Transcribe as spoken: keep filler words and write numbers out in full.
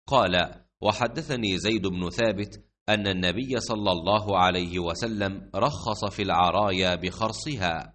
قال: وحدثني زيد بن ثابت أن النبي صلى الله عليه وسلم رخص في العرايا بخرصها.